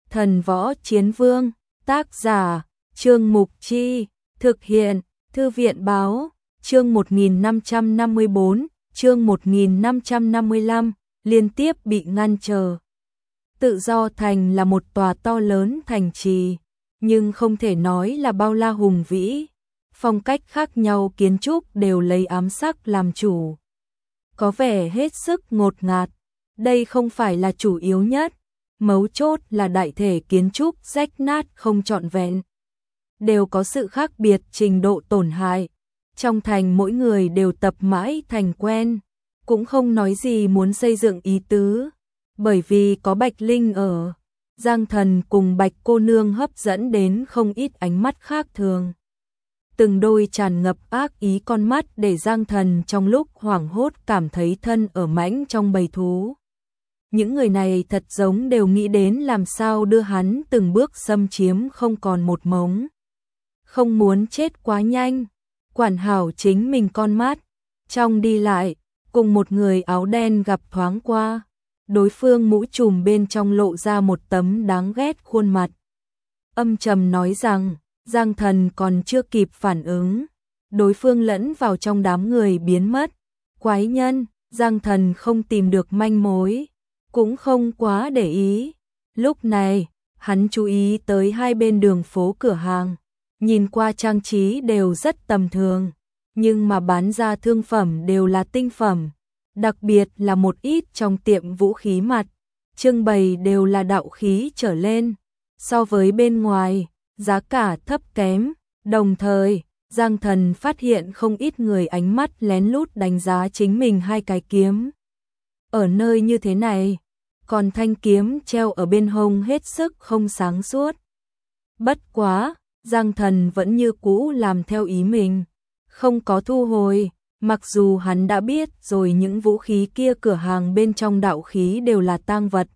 Thần Võ Chiến Vương, tác giả, Trương Mục Chi, thực hiện, Thư viện Báo, chương 1554, chương 1555, liên tiếp bị ngăn trở. Tự Do Thành là một tòa to lớn thành trì, nhưng không thể nói là bao la hùng vĩ. Phong cách khác nhau kiến trúc đều lấy ám sắc làm chủ. Có vẻ hết sức ngột ngạt. Đây không phải là chủ yếu nhất. Mấu chốt là đại thể kiến trúc rách nát không trọn vẹn. Đều có sự khác biệt trình độ tổn hại. Trong thành mỗi người đều tập mãi thành quen. Cũng không nói gì muốn xây dựng ý tứ. Bởi vì có Bạch Linh ở, Giang Thần cùng Bạch cô nương hấp dẫn đến không ít ánh mắt khác thường. Từng đôi tràn ngập ác ý con mắt để Giang Thần trong lúc hoảng hốt cảm thấy thân ở mãnh trong bầy thú. Những người này thật giống đều nghĩ đến làm sao đưa hắn từng bước xâm chiếm không còn một mống. Không muốn chết quá nhanh, quản hảo chính mình con mắt. Trong đi lại, cùng một người áo đen gặp thoáng qua. Đối phương mũ trùm bên trong lộ ra một tấm đáng ghét khuôn mặt. Âm trầm nói rằng, Giang Thần còn chưa kịp phản ứng. Đối phương lẫn vào trong đám người biến mất. Quái nhân, Giang Thần không tìm được manh mối, cũng không quá để ý. Lúc này, hắn chú ý tới hai bên đường phố cửa hàng. Nhìn qua trang trí đều rất tầm thường, nhưng mà bán ra thương phẩm đều là tinh phẩm. Đặc biệt là một ít trong tiệm vũ khí mặt, trưng bày đều là đạo khí trở lên. So với bên ngoài, giá cả thấp kém. Đồng thời, Giang Thần phát hiện không ít người ánh mắt lén lút đánh giá chính mình hai cái kiếm. Ở nơi như thế này, còn thanh kiếm treo ở bên hông hết sức không sáng suốt. Bất quá, Giang Thần vẫn như cũ làm theo ý mình, không có thu hồi. Mặc dù hắn đã biết rồi những vũ khí kia cửa hàng bên trong đạo khí đều là tang vật,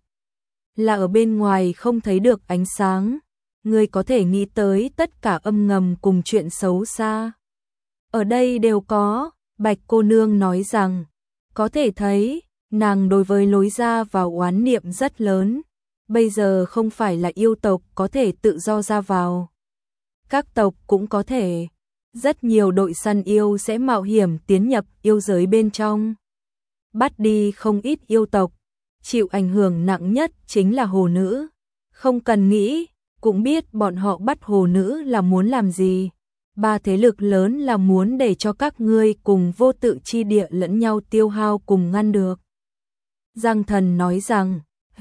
là ở bên ngoài không thấy được ánh sáng, người có thể nghĩ tới tất cả âm ngầm cùng chuyện xấu xa. Ở đây đều có, Bạch cô nương nói rằng, có thể thấy, nàng đối với lối ra vào oán niệm rất lớn, bây giờ không phải là yêu tộc có thể tự do ra vào. Các tộc cũng có thể. Rất nhiều đội săn yêu sẽ mạo hiểm tiến nhập yêu giới bên trong, bắt đi không ít yêu tộc. Chịu ảnh hưởng nặng nhất chính là hồ nữ. Không cần nghĩ, cũng biết bọn họ bắt hồ nữ là muốn làm gì. Ba thế lực lớn là muốn để cho các ngươi cùng vô tự chi địa lẫn nhau tiêu hao cùng ngăn được. Giang Thần nói rằng,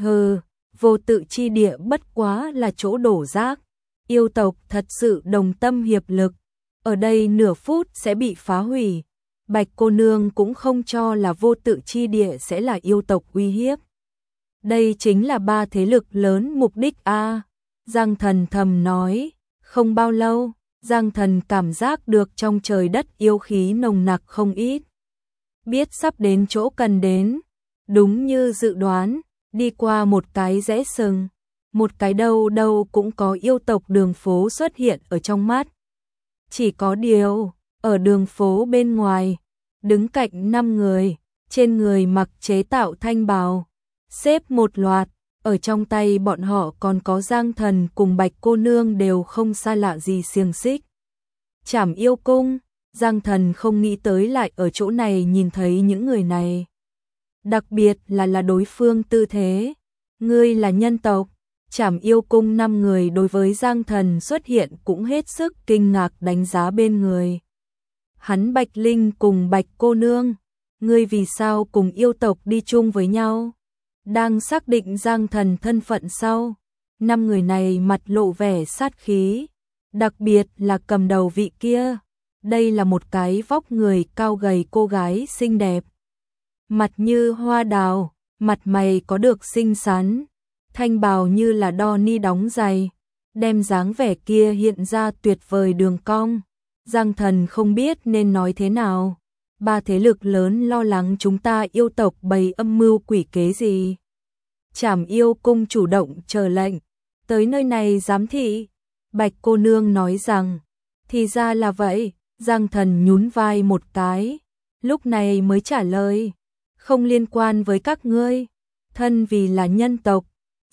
vô tự chi địa bất quá là chỗ đổ rác. Yêu tộc thật sự đồng tâm hiệp lực. Ở đây nửa phút sẽ bị phá hủy. Bạch cô nương cũng không cho là vô tự chi địa sẽ là yêu tộc uy hiếp. Đây chính là ba thế lực lớn mục đích a. Giang Thần thầm nói. Không bao lâu, Giang Thần cảm giác được trong trời đất yêu khí nồng nặc không ít. Biết sắp đến chỗ cần đến. Đúng như dự đoán, đi qua một cái rẽ sừng, một cái đâu đâu cũng có yêu tộc đường phố xuất hiện ở trong mắt. Chỉ có điều, ở đường phố bên ngoài, đứng cạnh 5 người, trên người mặc chế tạo thanh bào, xếp một loạt, ở trong tay bọn họ còn có Giang Thần cùng Bạch cô nương đều không xa lạ gì xiềng xích. Trảm yêu cung, Giang Thần không nghĩ tới lại ở chỗ này nhìn thấy những người này. Đặc biệt là đối phương tư thế, ngươi là nhân tộc. Trảm yêu cung 5 người đối với Giang Thần xuất hiện cũng hết sức kinh ngạc đánh giá bên người. Hắn Bạch Linh cùng Bạch cô nương, ngươi vì sao cùng yêu tộc đi chung với nhau? Đang xác định Giang Thần thân phận sau, 5 người này mặt lộ vẻ sát khí, đặc biệt là cầm đầu vị kia. Đây là một cái vóc người cao gầy cô gái xinh đẹp. Mặt như hoa đào, mặt mày có được xinh xắn. Thanh bào như là đo ni đóng giày, đem dáng vẻ kia hiện ra tuyệt vời đường cong. Giang Thần không biết nên nói thế nào. Ba thế lực lớn lo lắng chúng ta yêu tộc bày âm mưu quỷ kế gì. Trảm yêu cung chủ động chờ lệnh, tới nơi này giám thị. Bạch cô nương nói rằng, thì ra là vậy. Giang Thần nhún vai một cái, lúc này mới trả lời, không liên quan với các ngươi. Thân vì là nhân tộc,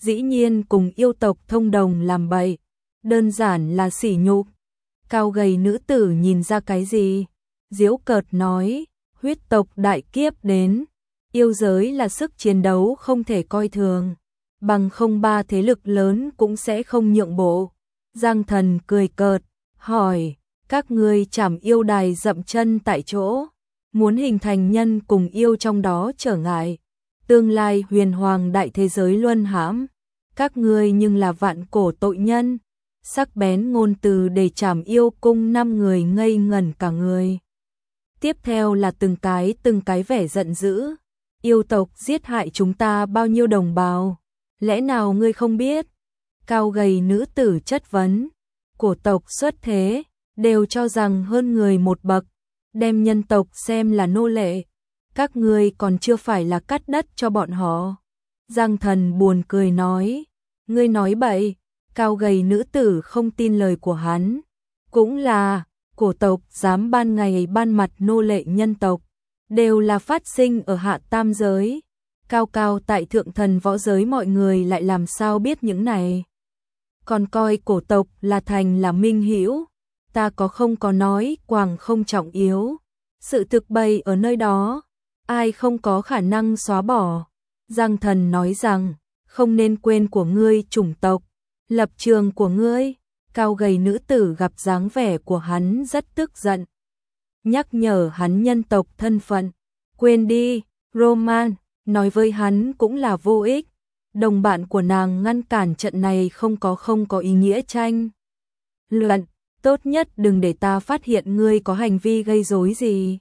dĩ nhiên cùng yêu tộc thông đồng làm bậy, đơn giản là sỉ nhục. Cao gầy nữ tử nhìn ra cái gì? Giễu cợt nói, huyết tộc đại kiếp đến, yêu giới là sức chiến đấu không thể coi thường, bằng không ba thế lực lớn cũng sẽ không nhượng bộ. Giang Thần cười cợt, hỏi, các ngươi chảm yêu đài dậm chân tại chỗ, muốn hình thành nhân cùng yêu trong đó trở ngại, tương lai huyền hoàng đại thế giới luân hãm, các ngươi nhưng là vạn cổ tội nhân. Sắc bén ngôn từ để chảm yêu cung 5 người ngây ngẩn cả người. Tiếp theo là từng cái vẻ giận dữ. Yêu tộc giết hại chúng ta bao nhiêu đồng bào, lẽ nào ngươi không biết? Cao gầy nữ tử chất vấn. Cổ tộc xuất thế, đều cho rằng hơn người một bậc, đem nhân tộc xem là nô lệ. Các ngươi còn chưa phải là cắt đất cho bọn họ. Giang Thần buồn cười nói, ngươi nói bậy. Cao gầy nữ tử không tin lời của hắn. Cũng là, cổ tộc dám ban ngày ban mặt nô lệ nhân tộc, đều là phát sinh ở hạ tam giới. Cao cao tại thượng thần võ giới mọi người lại làm sao biết những này. Còn coi cổ tộc là thành là minh hữu, ta có không có nói quàng không trọng yếu. Sự thực bày ở nơi đó, ai không có khả năng xóa bỏ. Giang Thần nói rằng, không nên quên của ngươi chủng tộc, lập trường của ngươi. Cao gầy nữ tử gặp dáng vẻ của hắn rất tức giận, nhắc nhở hắn nhân tộc thân phận. Quên đi, Roman, nói với hắn cũng là vô ích. Đồng bạn của nàng ngăn cản trận này không có ý nghĩa tranh luận, tốt nhất đừng để ta phát hiện ngươi có hành vi gây rối gì.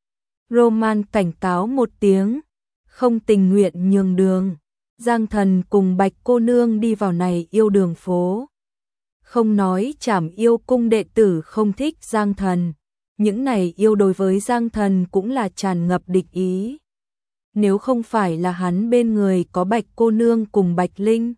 Roman cảnh cáo một tiếng, không tình nguyện nhường đường. Giang Thần cùng Bạch cô nương đi vào này yêu đường phố. Không nói chảm yêu cung đệ tử không thích Giang Thần, những này yêu đối với Giang Thần cũng là tràn ngập địch ý. Nếu không phải là hắn bên người có Bạch cô nương cùng Bạch Linh,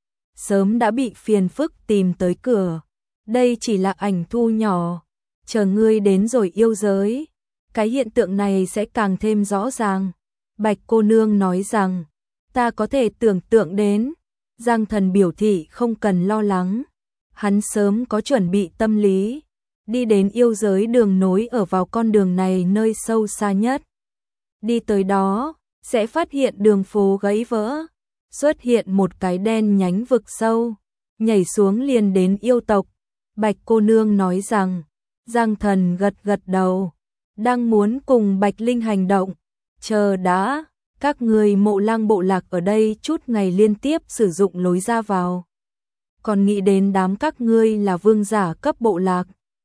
sớm đã bị phiền phức tìm tới cửa. Đây chỉ là ảnh thu nhỏ, chờ ngươi đến rồi yêu giới, cái hiện tượng này sẽ càng thêm rõ ràng. Bạch cô nương nói rằng, ta có thể tưởng tượng đến. Giang Thần biểu thị không cần lo lắng, hắn sớm có chuẩn bị tâm lý, đi đến yêu giới đường nối ở vào con đường này nơi sâu xa nhất. Đi tới đó, sẽ phát hiện đường phố gãy vỡ, xuất hiện một cái đen nhánh vực sâu, nhảy xuống liền đến yêu tộc. Bạch cô nương nói rằng, Giang Thần gật gật đầu, đang muốn cùng Bạch Linh hành động. Chờ đã, các người Mộ Lang bộ lạc ở đây chút ngày liên tiếp sử dụng lối ra vào, còn nghĩ đến đám các ngươi là vương giả cấp bộ lạc.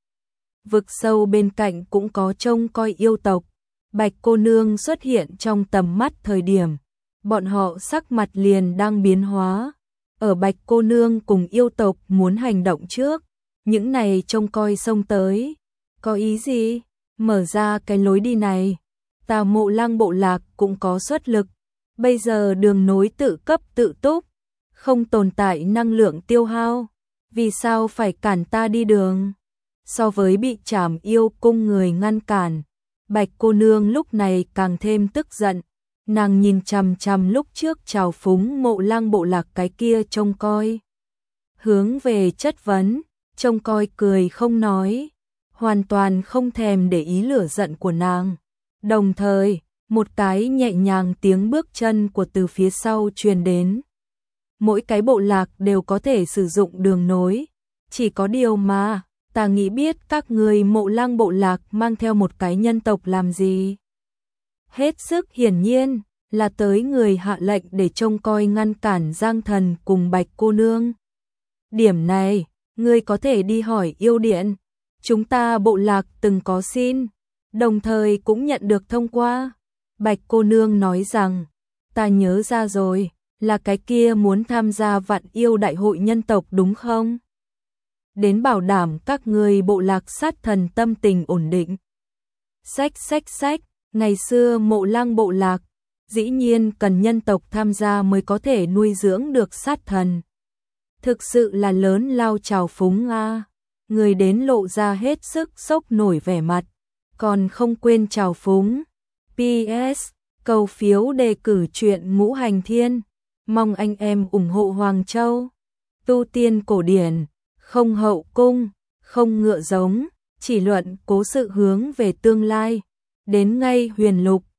Vực sâu bên cạnh cũng có trông coi yêu tộc. Bạch cô nương xuất hiện trong tầm mắt thời điểm, bọn họ sắc mặt liền đang biến hóa. Ở Bạch cô nương cùng yêu tộc muốn hành động trước, những này trông coi xông tới. Có ý gì? Mở ra cái lối đi này. Ta Mộ Lang bộ lạc cũng có xuất lực. Bây giờ đường nối tự cấp tự túc, không tồn tại năng lượng tiêu hao. Vì sao phải cản ta đi đường? So với bị chảm yêu cung người ngăn cản, Bạch cô nương lúc này càng thêm tức giận. Nàng nhìn chằm chằm lúc trước trào phúng Mộ Lang bộ lạc cái kia trông coi, hướng về chất vấn. Trông coi cười không nói, hoàn toàn không thèm để ý lửa giận của nàng. Đồng thời, một cái nhẹ nhàng tiếng bước chân của từ phía sau truyền đến. Mỗi cái bộ lạc đều có thể sử dụng đường nối, chỉ có điều mà, ta nghĩ biết các người Mộ Lang bộ lạc mang theo một cái nhân tộc làm gì. Hết sức hiển nhiên là tới người hạ lệnh để trông coi ngăn cản Giang Thần cùng Bạch cô nương. Điểm này, ngươi có thể đi hỏi yêu điện. Chúng ta bộ lạc từng có xin, đồng thời cũng nhận được thông qua. Bạch cô nương nói rằng, ta nhớ ra rồi, là cái kia muốn tham gia vạn yêu đại hội nhân tộc đúng không? Đến bảo đảm các ngươi bộ lạc sát thần tâm tình ổn định. Sách, ngày xưa Mộ Lang bộ lạc, dĩ nhiên cần nhân tộc tham gia mới có thể nuôi dưỡng được sát thần. Thực sự là lớn lao trào phúng a. Người đến lộ ra hết sức sốc nổi vẻ mặt, còn không quên trào phúng. PS, cầu phiếu đề cử truyện Ngũ Hành Thiên. Mong anh em ủng hộ Hoàng Châu. Tu tiên cổ điển, không hậu cung, không ngựa giống, chỉ luận cố sự hướng về tương lai. Đến ngay Huyền Lục.